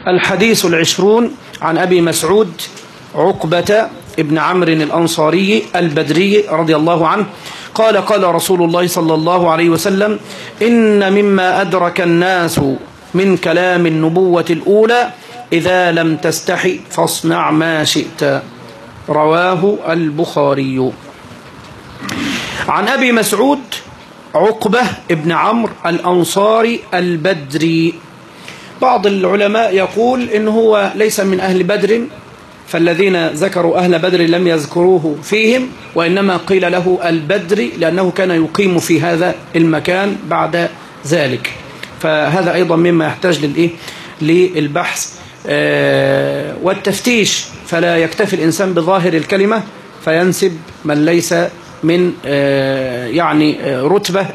الحديث 20 عن أبي مسعود عقبة ابن عمرو الأنصاري البدري رضي الله عنه قال قال رسول الله صلى الله عليه وسلم: إن مما أدرك الناس من كلام النبوة الأولى إذا لم تستحي فاصنع ما شئت. رواه البخاري. عن أبي مسعود عقبة ابن عمرو الأنصاري البدري. بعض العلماء يقول إن هو ليس من أهل بدر، فالذين ذكروا أهل بدر لم يذكروه فيهم، وإنما قيل له البدري لأنه كان يقيم في هذا المكان بعد ذلك. فهذا أيضا مما يحتاج للبحث والتفتيش، فلا يكتفي الإنسان بظاهر الكلمة فينسب من ليس من رتبة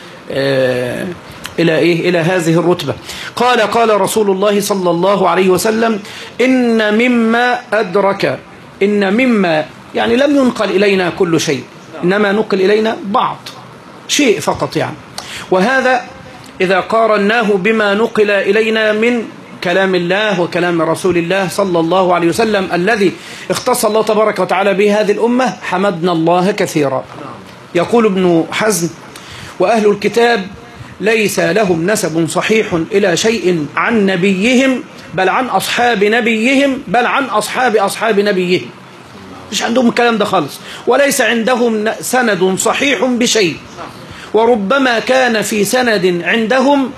إلى هذه الرتبة. قال رسول الله صلى الله عليه وسلم: إن مما أدرك، إن مما يعني لم ينقل إلينا كل شيء، إنما نقل إلينا بعض شيء فقط وهذا إذا قارناه بما نقل إلينا من كلام الله وكلام رسول الله صلى الله عليه وسلم الذي اختص الله تبارك وتعالى به هذه الأمة، حمدنا الله كثيرا. يقول ابن حزم: وأهل الكتاب ليس لهم نسب صحيح إلى شيء عن نبيهم، بل عن أصحاب نبيهم، بل عن أصحاب نبيهم. مش عندهم الكلام ده خالص، وليس عندهم سند صحيح بشيء، وربما كان في سند عندهم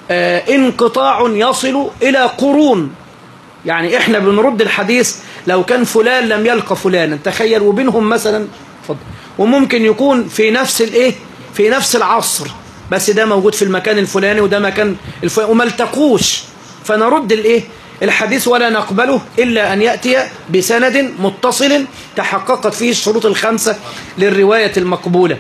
انقطاع يصل إلى قرون. يعني إحنا بنرد الحديث لو كان فلان لم يلقى فلانا، تخيل، وبينهم مثلا وممكن يكون في نفس العصر، بس ده موجود في المكان الفلاني وده مكان الفلاني وما التقوش، فنرد الحديث ولا نقبله إلا أن يأتي بسند متصل تحققت فيه الشروط الخمسة للرواية المقبولة.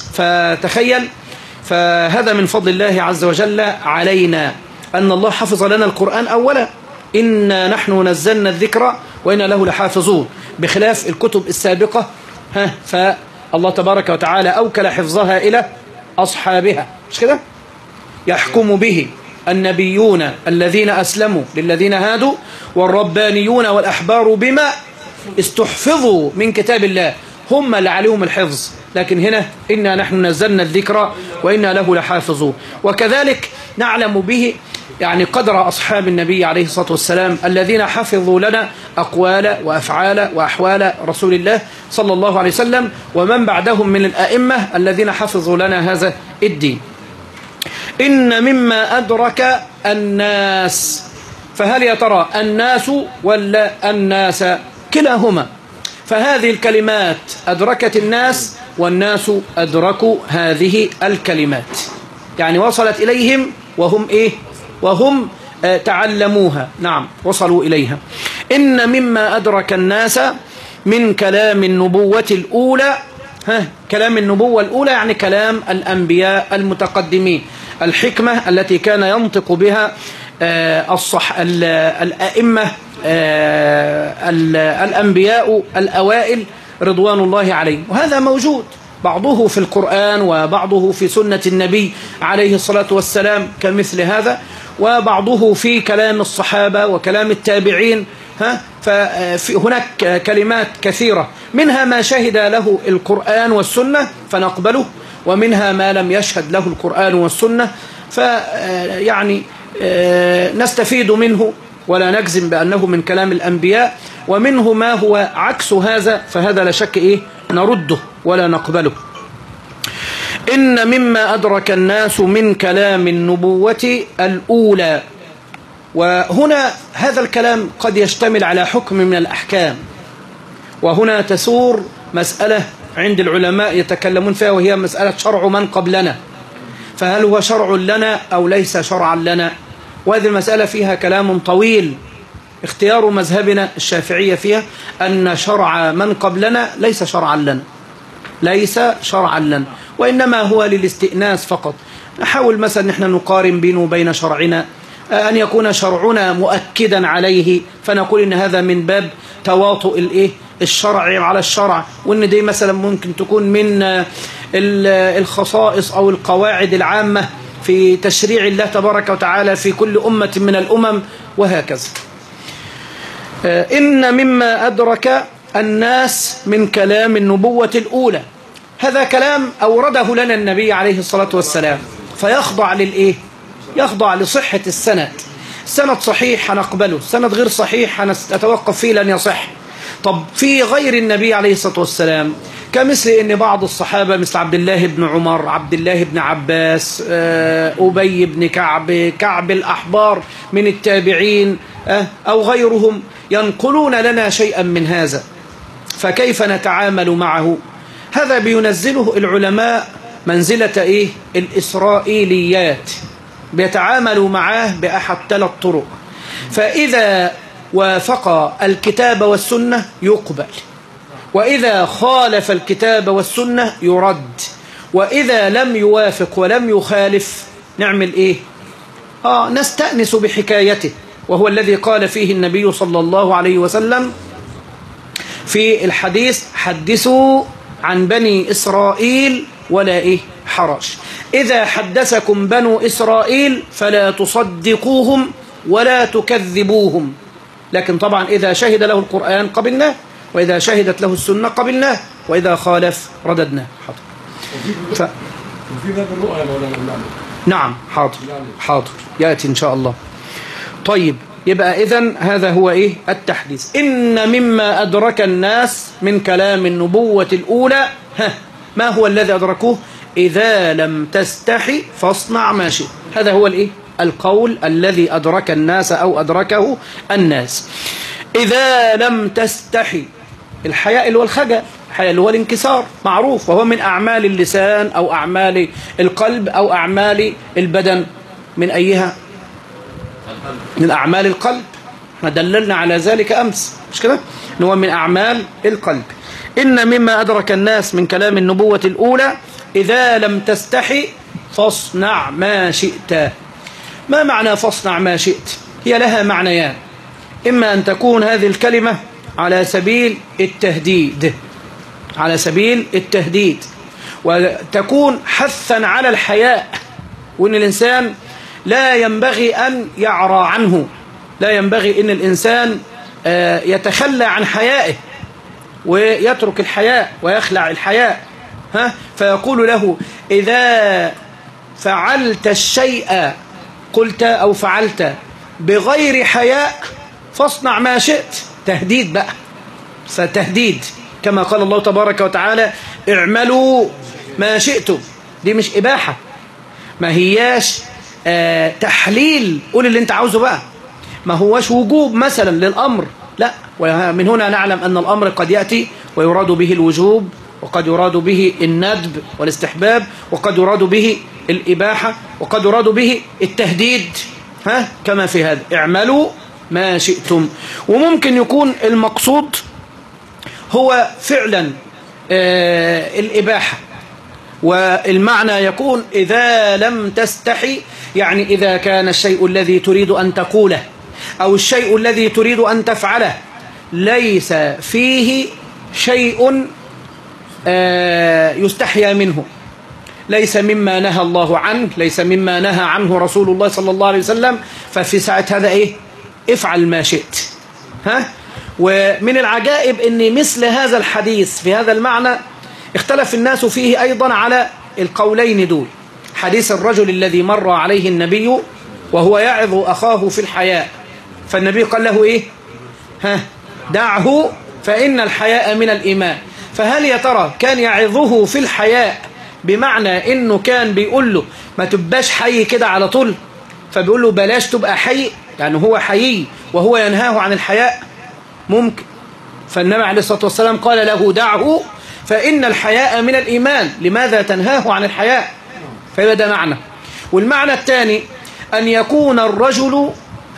فتخيل، فهذا من فضل الله عز وجل علينا أن الله حفظ لنا القرآن أولا. إنا نحن نزلنا الذكر وإنا له لحافظون، بخلاف الكتب السابقة فالله تبارك وتعالى أوكل حفظها إلى أصحابها، مش كده؟ يحكم به النبيون الذين أسلموا للذين هادوا والربانيون والأحبار بما استحفظوا من كتاب الله، هم اللي عليهم الحفظ. لكن هنا إنا نحن نزلنا الذكر وإنا له لحافظون. وكذلك نعلم به قدر أصحاب النبي عليه الصلاة والسلام الذين حفظوا لنا أقوال وأفعال وأحوال رسول الله صلى الله عليه وسلم، ومن بعدهم من الأئمة الذين حفظوا لنا هذا الدين. إن مما أدرك الناس، فهل يا ترى الناس ولا الناس؟ كلاهما. فهذه الكلمات أدركت الناس والناس أدركوا هذه الكلمات، وصلت إليهم وهم تعلموها. نعم، وصلوا إليها. إن مما أدرك الناس من كلام النبوة الأولى، كلام النبوة الأولى كلام الأنبياء المتقدمين، الحكمة التي كان ينطق بها الأئمة الأنبياء الأوائل رضوان الله عليهم. وهذا موجود بعضه في القرآن وبعضه في سنة النبي عليه الصلاة والسلام كمثل هذا، وبعضه في كلام الصحابة وكلام التابعين. فهناك كلمات كثيرة، منها ما شهد له القرآن والسنة فنقبله، ومنها ما لم يشهد له القرآن والسنة نستفيد منه ولا نجزم بأنه من كلام الأنبياء، ومنه ما هو عكس هذا، فهذا لا شك نرده ولا نقبله. إن مما أدرك الناس من كلام النبوة الأولى. وهنا هذا الكلام قد يشتمل على حكم من الأحكام، وهنا تثور مسألة عند العلماء يتكلمون فيها، وهي مسألة شرع من قبلنا، فهل هو شرع لنا أو ليس شرعا لنا؟ وهذه المسألة فيها كلام طويل. اختيار مذهبنا الشافعية فيها أن شرع من قبلنا ليس شرعا لنا، وإنما هو للاستئناس فقط. نحاول مثلا نحن نقارن بينه وبين شرعنا، أن يكون شرعنا مؤكدا عليه، فنقول إن هذا من باب تواطؤ الشرع على الشرع، وإن دي مثلا ممكن تكون من الخصائص أو القواعد العامة في تشريع الله تبارك وتعالى في كل أمة من الأمم، وهكذا. إن مما أدرك الناس من كلام النبوة الأولى، هذا كلام أورده لنا النبي عليه الصلاة والسلام، فيخضع للإيه؟ يخضع لصحة السند. السند صحيح هنقبله، السند غير صحيح هنتوقف فيه لن يصح. طب في غير النبي عليه الصلاة والسلام كمثل ان بعض الصحابة مثل عبد الله بن عمر، عبد الله بن عباس، أبي بن كعب الأحبار من التابعين أو غيرهم ينقلون لنا شيئا من هذا، فكيف نتعامل معه؟ هذا بينزله العلماء منزلة إيه؟ الإسرائيليات، بيتعاملوا معاه بأحد 3 طرق. فإذا وافق الكتاب والسنة يقبل، وإذا خالف الكتاب والسنة يرد، وإذا لم يوافق ولم يخالف نعمل إيه؟ نستأنس بحكايته، وهو الذي قال فيه النبي صلى الله عليه وسلم في الحديث: حدثوا عن بني إسرائيل ولا إيه حرج. إذا حدثكم بنو إسرائيل فلا تصدقوهم ولا تكذبوهم، لكن طبعا إذا شهد له القرآن قبلناه، وإذا شهدت له السنة قبلناه، وإذا خالف رددناه. حاضر. وفي باب الرؤى مولانا. نعم حاضر يأتي إن شاء الله. طيب، يبقى إذن هذا هو إيه؟ التحديث. إن مما أدرك الناس من كلام النبوة الأولى، ما هو الذي أدركوه؟ إذا لم تستحي فاصنع ما شئت. هذا هو الإيه؟ القول الذي أدرك الناس أو أدركه الناس. إذا لم تستحي، الحياء اللي هو الخجل، الحياء اللي هو الانكسار، معروف، وهو من أعمال اللسان أو أعمال القلب أو أعمال البدن. من أيها؟ من أعمال القلب، احنا دللنا على ذلك أمس، مش كده؟ هو من أعمال القلب. إن مما أدرك الناس من كلام النبوة الأولى إذا لم تستحي فاصنع ما شئت. ما معنى فاصنع ما شئت؟ هي لها معنيان: إما أن تكون هذه الكلمة على سبيل التهديد، على سبيل التهديد، وتكون حثا على الحياء، وأن الإنسان لا ينبغي أن يعرى عنه، لا ينبغي أن الإنسان يتخلى عن حيائه ويترك الحياء ويخلع الحياء. فيقول له: إذا فعلت الشيء قلت أو فعلت بغير حياء فاصنع ما شئت. تهديد بقى، فتهديد، كما قال الله تبارك وتعالى: اعملوا ما شئتم. دي مش إباحة، ما هياش تحليل، قول اللي انت عاوزه بقى، ما هواش وجوب مثلا للأمر، لا. ومن هنا نعلم أن الأمر قد يأتي ويراد به الوجوب، وقد يراد به الندب والاستحباب، وقد يراد به الإباحة، وقد يراد به التهديد، كما في هذا: اعملوا ما شئتم. وممكن يكون المقصود هو فعلا الإباحة، والمعنى يكون إذا لم تستحي، يعني إذا كان الشيء الذي تريد أن تقوله أو الشيء الذي تريد أن تفعله ليس فيه شيء يستحيا منه، ليس مما نهى الله عنه، ليس مما نهى عنه رسول الله صلى الله عليه وسلم، ففي ساعة هذا إيه؟ افعل ما شئت. ومن العجائب أن مثل هذا الحديث في هذا المعنى اختلف الناس فيه أيضا على القولين دول. حديث الرجل الذي مر عليه النبي وهو يعظ أخاه في الحياء، فالنبي قال له إيه؟ دعه فإن الحياء من الإيمان. فهل يا ترى كان يعظه في الحياء بمعنى إنه كان بيقول له ما تبقاش حي كده على طول، فبيقول له بلاش تبقى حي، يعني هو حيي وهو ينهاه عن الحياء؟ ممكن. فالنبي عليه الصلاة والسلام قال له دعه فإن الحياء من الإيمان، لماذا تنهاه عن الحياء؟ فيبقى ده معنى. والمعنى الثاني أن يكون الرجل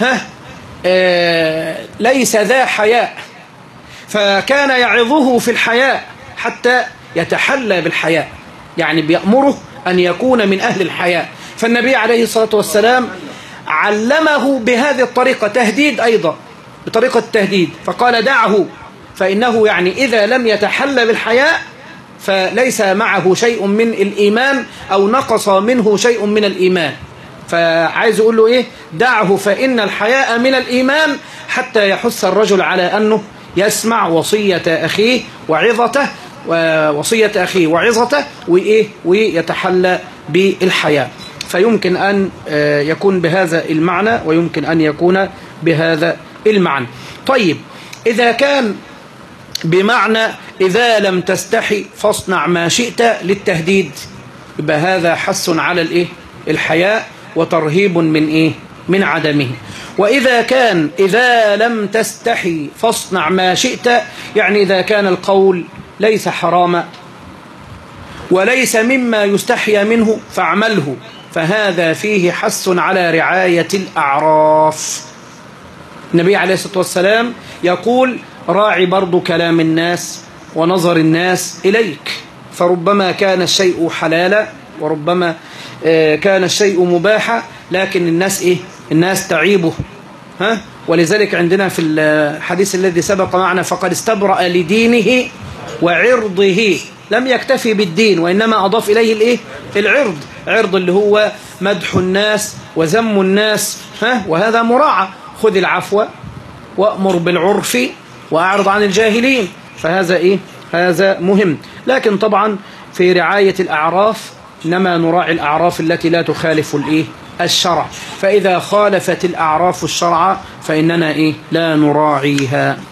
ليس ذا حياء، فكان يعظه في الحياء حتى يتحلى بالحياء، يعني بيأمره أن يكون من أهل الحياء. فالنبي عليه الصلاة والسلام علمه بهذه الطريقة، تهديد أيضا بطريقة التهديد، فقال دعه فإنه يعني إذا لم يتحلى بالحياء فليس معه شيء من الإيمان أو نقص منه شيء من الإيمان. فعايز أقول له إيه؟ دعه فإن الحياء من الإيمان، حتى يحث الرجل على أنه يسمع وصية أخيه وعظته وإيه؟ ويتحلى بالحياء. فيمكن أن يكون بهذا المعنى، ويمكن أن يكون بهذا المعنى. طيب، إذا كان بمعنى إذا لم تستحي فاصنع ما شئت للتهديد، يبقى هذا حث على الإيه؟ الحياء، وترهيب من إيه؟ من عدمه. وإذا كان إذا لم تستحي فاصنع ما شئت، يعني إذا كان القول ليس حراما وليس مما يستحيا منه فاعمله، فهذا فيه حث على رعاية الأعراف. النبي عليه الصلاة والسلام يقول راعي برضو كلام الناس ونظر الناس إليك، فربما كان الشيء حلالا وربما كان الشيء مباحا، لكن الناس إيه؟ الناس تعيبه. ولذلك عندنا في الحديث الذي سبق معنا فقد استبرأ لدينه وعرضه، لم يكتفي بالدين وإنما أضاف إليه الإيه؟ العرض، عرض اللي هو مدح الناس وذم الناس، وهذا مراعى. خذ العفو وأمر بالعرف وأعرض عن الجاهلين، فهذا إيه؟ هذا مهم. لكن طبعا في رعاية الأعراف إنما نراعي الأعراف التي لا تخالف الإيه؟ الشرع، فإذا خالفت الأعراف الشرع فإننا إيه؟ لا نراعيها.